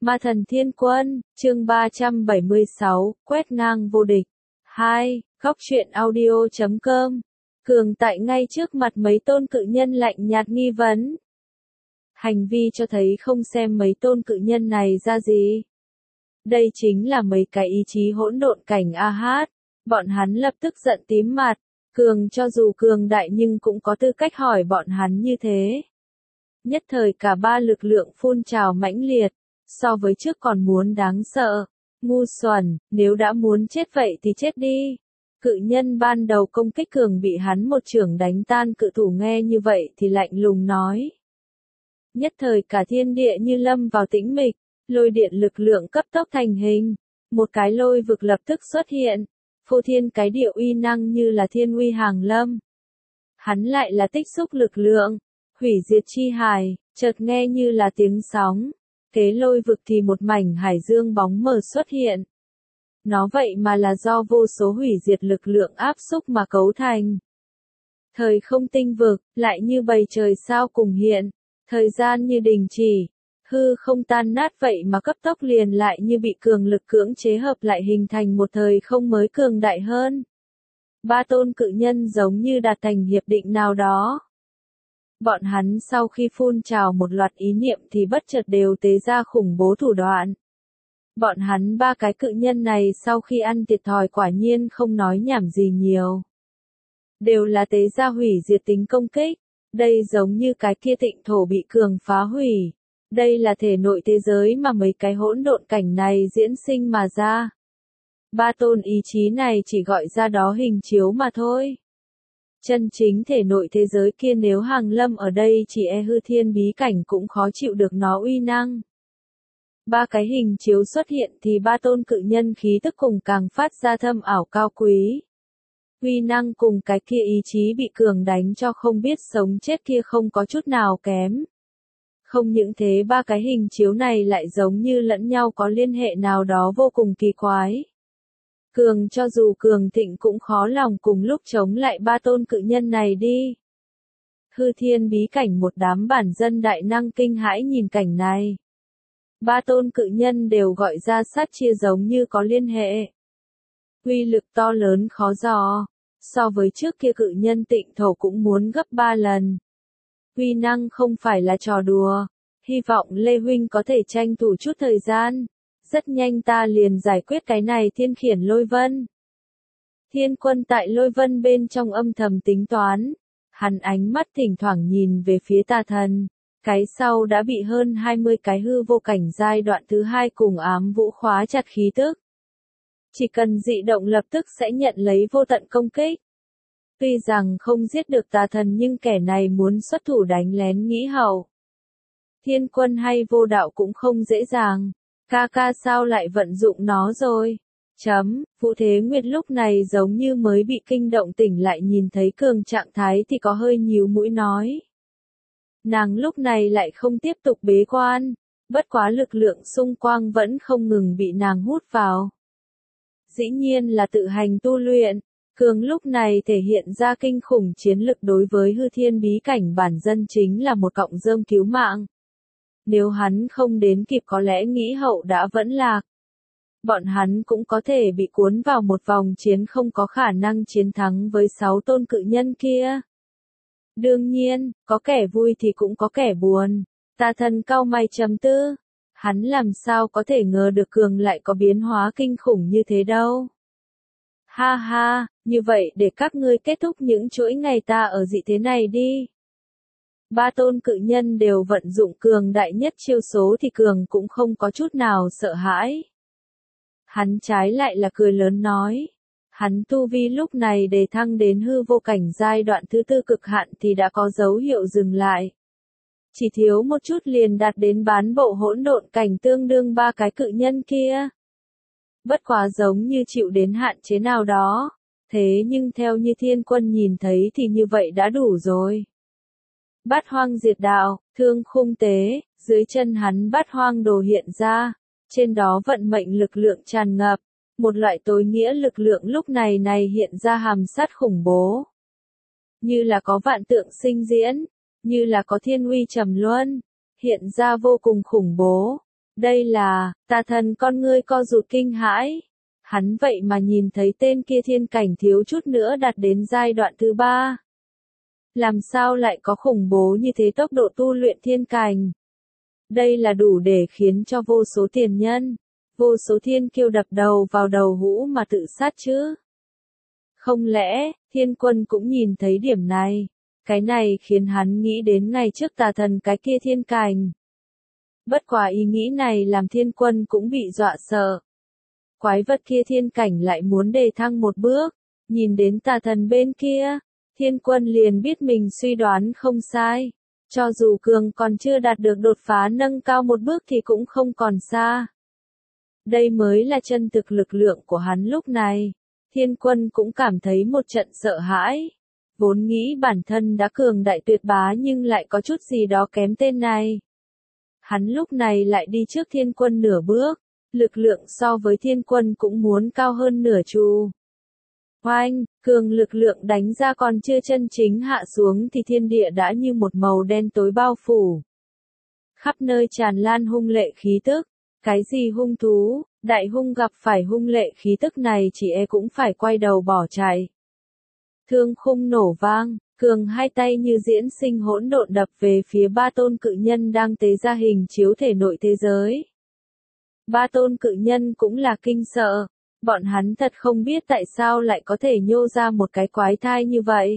Ma thần thiên quân, chương 376, quét ngang vô địch. 2. Góc truyện audio.com. Cường tại ngay trước mặt mấy tôn cự nhân lạnh nhạt nghi vấn. Hành vi cho thấy không xem mấy tôn cự nhân này ra gì. Đây chính là mấy cái ý chí hỗn độn cảnh A-hát. Bọn hắn lập tức giận tím mặt. Cường cho dù cường đại nhưng cũng có tư cách hỏi bọn hắn như thế. Nhất thời cả ba lực lượng phun trào mãnh liệt. So với trước còn muốn đáng sợ. Ngu xuẩn, nếu đã muốn chết vậy thì chết đi. Cự nhân ban đầu công kích Cường bị hắn một chưởng đánh tan, cự thủ nghe như vậy thì lạnh lùng nói. Nhất thời cả thiên địa như lâm vào tĩnh mịch, lôi điện lực lượng cấp tốc thành hình. Một cái lôi vực lập tức xuất hiện, phô thiên cái địa uy năng như là thiên uy hàng lâm. Hắn lại là tích xúc lực lượng, hủy diệt chi hải, chợt nghe như là tiếng sóng. Kế lôi vực thì một mảnh hải dương bóng mờ xuất hiện. Nó vậy mà là do vô số hủy diệt lực lượng áp xúc mà cấu thành. Thời không tinh vực, lại như bầy trời sao cùng hiện. Thời gian như đình chỉ. Hư không tan nát vậy mà cấp tốc liền lại như bị cường lực cưỡng chế hợp lại hình thành một thời không mới cường đại hơn. Ba tôn cự nhân giống như đạt thành hiệp định nào đó. Bọn hắn sau khi phun trào một loạt ý niệm thì bất chợt đều tế ra khủng bố thủ đoạn. Bọn hắn ba cái cự nhân này sau khi ăn thiệt thòi quả nhiên không nói nhảm gì nhiều. Đều là tế ra hủy diệt tính công kích. Đây giống như cái kia tịnh thổ bị Cường phá hủy. Đây là thể nội thế giới mà mấy cái hỗn độn cảnh này diễn sinh mà ra. Ba tôn ý chí này chỉ gọi ra đó hình chiếu mà thôi. Chân chính thể nội thế giới kia nếu hàng lâm ở đây chỉ e hư thiên bí cảnh cũng khó chịu được nó uy năng. Ba cái hình chiếu xuất hiện thì ba tôn cự nhân khí tức cùng càng phát ra thâm ảo cao quý. Uy năng cùng cái kia ý chí bị Cường đánh cho không biết sống chết kia không có chút nào kém. Không những thế ba cái hình chiếu này lại giống như lẫn nhau có liên hệ nào đó vô cùng kỳ quái. Cường cho dù cường thịnh cũng khó lòng cùng lúc chống lại ba tôn cự nhân này đi. Hư thiên bí cảnh một đám bản dân đại năng kinh hãi nhìn cảnh này. Ba tôn cự nhân đều gọi ra sát chia giống như có liên hệ. Uy lực to lớn khó dò. So với trước kia cự nhân tịnh thổ cũng muốn gấp 3 lần. Uy năng không phải là trò đùa. Hy vọng Lê Huynh có thể tranh thủ chút thời gian. Rất nhanh ta liền giải quyết cái này thiên khiển lôi vân. Thiên quân tại lôi vân bên trong âm thầm tính toán. Hắn ánh mắt thỉnh thoảng nhìn về phía tà thần. Cái sau đã bị hơn 20 cái hư vô cảnh giai đoạn thứ 2 cùng ám vũ khóa chặt khí tức. Chỉ cần dị động lập tức sẽ nhận lấy vô tận công kích. Tuy rằng không giết được tà thần nhưng kẻ này muốn xuất thủ đánh lén nghĩ hậu. Thiên quân hay vô đạo cũng không dễ dàng. Ca sao lại vận dụng nó rồi? Vũ Thế Nguyệt lúc này giống như mới bị kinh động tỉnh lại nhìn thấy Cường trạng thái thì có hơi nhíu mũi nói. Nàng lúc này lại không tiếp tục bế quan, bất quá lực lượng xung quanh vẫn không ngừng bị nàng hút vào. Dĩ nhiên là tự hành tu luyện, Cường lúc này thể hiện ra kinh khủng chiến lực đối với hư thiên bí cảnh bản dân chính là một cọng rơm cứu mạng. Nếu hắn không đến kịp có lẽ nghĩ hậu đã vẫn lạc. Bọn hắn cũng có thể bị cuốn vào một vòng chiến không có khả năng chiến thắng với 6 tôn cự nhân kia. Đương nhiên, có kẻ vui thì cũng có kẻ buồn. Tà thần cau mày trầm tư. Hắn làm sao có thể ngờ được Cường lại có biến hóa kinh khủng như thế đâu. Ha ha, như vậy để các ngươi kết thúc những chuỗi ngày ta ở dị thế này đi. Ba tôn cự nhân đều vận dụng cường đại nhất chiêu số thì Cường cũng không có chút nào sợ hãi. Hắn trái lại là cười lớn nói. Hắn tu vi lúc này đề thăng đến hư vô cảnh giai đoạn thứ 4 cực hạn thì đã có dấu hiệu dừng lại. Chỉ thiếu một chút liền đạt đến bán bộ hỗn độn cảnh tương đương ba cái cự nhân kia. Bất quá giống như chịu đến hạn chế nào đó. Thế nhưng theo như thiên quân nhìn thấy thì như vậy đã đủ rồi. Bát hoang diệt đạo, thương khung tế, dưới chân hắn bát hoang đồ hiện ra. Trên đó vận mệnh lực lượng tràn ngập. Một loại tối nghĩa lực lượng lúc này hiện ra hàm sát khủng bố. Như là có vạn tượng sinh diễn, như là có thiên uy trầm luân, hiện ra vô cùng khủng bố. Đây là, tà thần con ngươi co rụt kinh hãi. Hắn vậy mà nhìn thấy tên kia thiên cảnh thiếu chút nữa đạt đến giai đoạn thứ 3. Làm sao lại có khủng bố như thế tốc độ tu luyện thiên cảnh? Đây là đủ để khiến cho vô số tiền nhân, vô số thiên kiêu đập đầu vào đầu hũ mà tự sát chứ. Không lẽ, thiên quân cũng nhìn thấy điểm này? Cái này khiến hắn nghĩ đến ngày trước tà thần cái kia thiên cảnh. Bất quá ý nghĩ này làm thiên quân cũng bị dọa sợ. Quái vật kia thiên cảnh lại muốn đề thăng một bước, nhìn đến tà thần bên kia, thiên quân liền biết mình suy đoán không sai. Cho dù cường còn chưa đạt được đột phá nâng cao một bước thì cũng không còn xa. Đây mới là chân thực lực lượng của hắn lúc này. Thiên quân cũng cảm thấy một trận sợ hãi. Vốn nghĩ bản thân đã cường đại tuyệt bá nhưng lại có chút gì đó kém tên này. Hắn lúc này lại đi trước thiên quân nửa bước. Lực lượng so với thiên quân cũng muốn cao hơn nửa chu. Oanh, cường lực lượng đánh ra còn chưa chân chính hạ xuống thì thiên địa đã như một màu đen tối bao phủ. Khắp nơi tràn lan hung lệ khí tức. Cái gì hung thú, đại hung gặp phải hung lệ khí tức này chỉ e cũng phải quay đầu bỏ chạy. Thương khung nổ vang, cường hai tay như diễn sinh hỗn độn đập về phía ba tôn cự nhân đang tế ra hình chiếu thể nội thế giới. Ba tôn cự nhân cũng là kinh sợ, bọn hắn thật không biết tại sao lại có thể nhô ra một cái quái thai như vậy.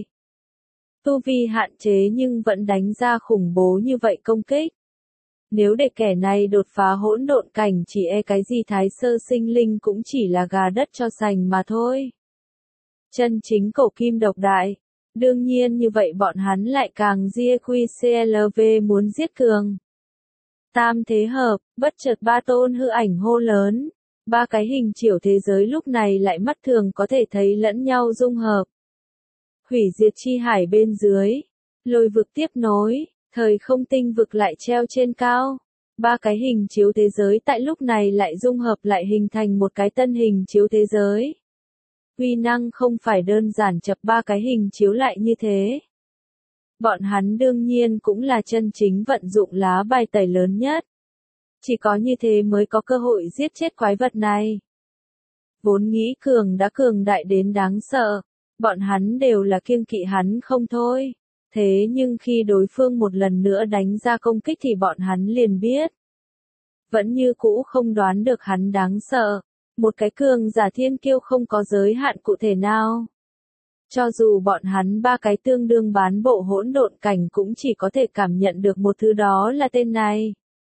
Tu vi hạn chế nhưng vẫn đánh ra khủng bố như vậy công kích. Nếu để kẻ này đột phá hỗn độn cảnh chỉ e cái gì thái sơ sinh linh cũng chỉ là gà đất cho sành mà thôi. Chân chính cổ kim độc đại. Đương nhiên như vậy bọn hắn lại càng GQCLV muốn giết cường. Tam thế hợp, bất chợt ba tôn hư ảnh hô lớn. Ba cái hình chiểu thế giới lúc này lại mắt thường có thể thấy lẫn nhau dung hợp. Hủy diệt chi hải bên dưới. Lôi vực tiếp nối. Thời không tinh vực lại treo trên cao. Ba cái hình chiếu thế giới tại lúc này lại dung hợp lại hình thành một cái tân hình chiếu thế giới. Uy năng không phải đơn giản chập ba cái hình chiếu lại như thế. Bọn hắn đương nhiên cũng là chân chính vận dụng lá bài tẩy lớn nhất. Chỉ có như thế mới có cơ hội giết chết quái vật này. Vốn nghĩ cường đã cường đại đến đáng sợ. Bọn hắn đều là kiêng kỵ hắn không thôi. Thế nhưng khi đối phương một lần nữa đánh ra công kích thì bọn hắn liền biết. Vẫn như cũ không đoán được hắn đáng sợ. Một cái cường giả thiên kiêu không có giới hạn cụ thể nào. Cho dù bọn hắn ba cái tương đương bán bộ hỗn độn cảnh cũng chỉ có thể cảm nhận được một thứ đó là tên này.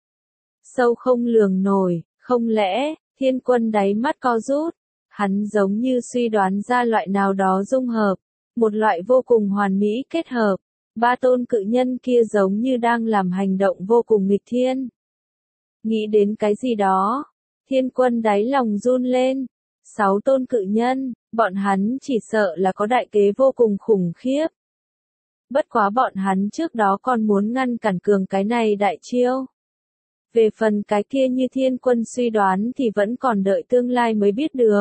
Sâu không lường nổi, không lẽ, thiên quân đáy mắt co rút. Hắn giống như suy đoán ra loại nào đó dung hợp. Một loại vô cùng hoàn mỹ kết hợp. Ba tôn cự nhân kia giống như đang làm hành động vô cùng nghịch thiên. Nghĩ đến cái gì đó, thiên quân đáy lòng run lên. 6 tôn cự nhân, bọn hắn chỉ sợ là có đại kế vô cùng khủng khiếp. Bất quá bọn hắn trước đó còn muốn ngăn cản cường cái này đại chiêu. Về phần cái kia như thiên quân suy đoán thì vẫn còn đợi tương lai mới biết được.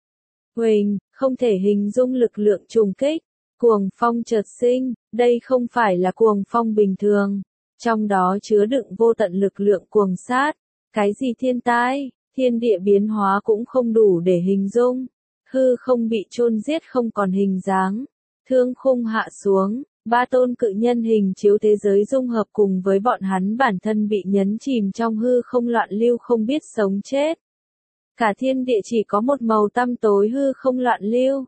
Huỳnh, không thể hình dung lực lượng trùng kích. Cuồng phong chợt sinh, đây không phải là cuồng phong bình thường. Trong đó chứa đựng vô tận lực lượng cuồng sát. Cái gì thiên tai, thiên địa biến hóa cũng không đủ để hình dung. Hư không bị chôn giết không còn hình dáng. Thương khung hạ xuống, ba tôn cự nhân hình chiếu thế giới dung hợp cùng với bọn hắn bản thân bị nhấn chìm trong hư không loạn lưu không biết sống chết. Cả thiên địa chỉ có một màu tăm tối hư không loạn lưu.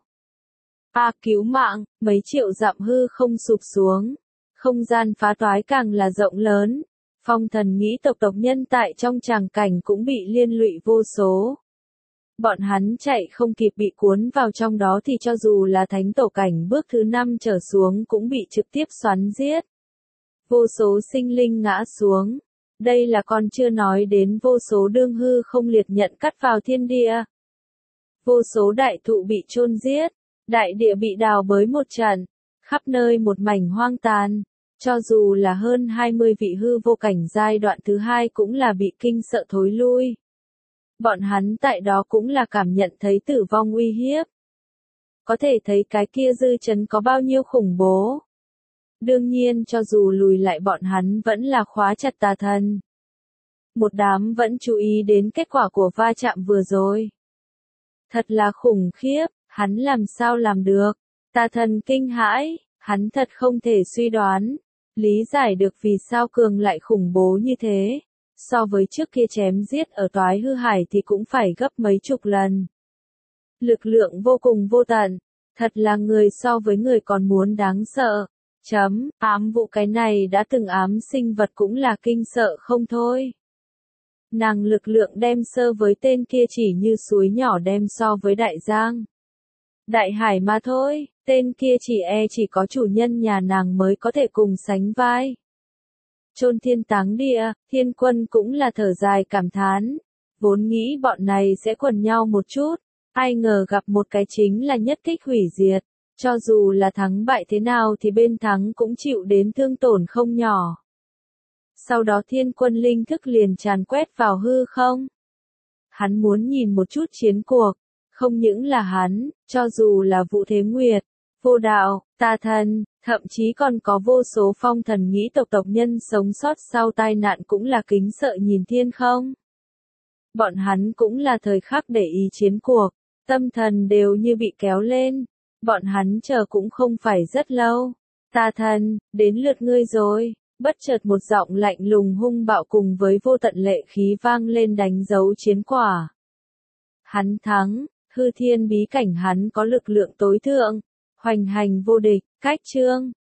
Cứu mạng, mấy triệu dặm hư không sụp xuống. Không gian phá toái càng là rộng lớn. Phong thần nghĩ tộc nhân tại trong tràng cảnh cũng bị liên lụy vô số. Bọn hắn chạy không kịp bị cuốn vào trong đó thì cho dù là thánh tổ cảnh bước thứ 5 trở xuống cũng bị trực tiếp xoắn giết. Vô số sinh linh ngã xuống. Đây là còn chưa nói đến vô số đương hư không liệt nhận cắt vào thiên địa. Vô số đại thụ bị chôn giết. Đại địa bị đào bới một trận, khắp nơi một mảnh hoang tàn, cho dù là hơn 20 vị hư vô cảnh giai đoạn thứ 2 cũng là bị kinh sợ thối lui. Bọn hắn tại đó cũng là cảm nhận thấy tử vong uy hiếp. Có thể thấy cái kia dư chấn có bao nhiêu khủng bố. Đương nhiên cho dù lùi lại bọn hắn vẫn là khóa chặt tà thần. Một đám vẫn chú ý đến kết quả của va chạm vừa rồi. Thật là khủng khiếp, hắn làm sao làm được? Tà thần kinh hãi, hắn thật không thể suy đoán, lý giải được vì sao Cường lại khủng bố như thế. So với trước kia chém giết ở Toái Hư Hải thì cũng phải gấp mấy chục lần. Lực lượng vô cùng vô tận, thật là người so với người còn muốn đáng sợ. Ám vụ cái này đã từng ám sinh vật cũng là kinh sợ không thôi. Nàng lực lượng đem sơ với tên kia chỉ như suối nhỏ đem so với đại giang. Đại hải mà thôi, tên kia chỉ có chủ nhân nhà nàng mới có thể cùng sánh vai. Chôn thiên táng địa, Thiên Quân cũng là thở dài cảm thán. Vốn nghĩ bọn này sẽ quần nhau một chút, ai ngờ gặp một cái chính là nhất kích hủy diệt. Cho dù là thắng bại thế nào thì bên thắng cũng chịu đến thương tổn không nhỏ. Sau đó Thiên Quân linh thức liền tràn quét vào hư không. Hắn muốn nhìn một chút chiến cuộc, không những là hắn, cho dù là Vũ Thế Nguyệt, Vô Đạo, Tà Thần, thậm chí còn có vô số phong thần nghĩ tộc nhân sống sót sau tai nạn cũng là kính sợ nhìn thiên không. Bọn hắn cũng là thời khắc để ý chiến cuộc, tâm thần đều như bị kéo lên, bọn hắn chờ cũng không phải rất lâu. Tà Thần, đến lượt ngươi rồi. Bất chợt một giọng lạnh lùng hung bạo cùng với vô tận lệ khí vang lên đánh dấu chiến quả. Hắn thắng, hư thiên bí cảnh hắn có lực lượng tối thượng, hoành hành vô địch, cách chương.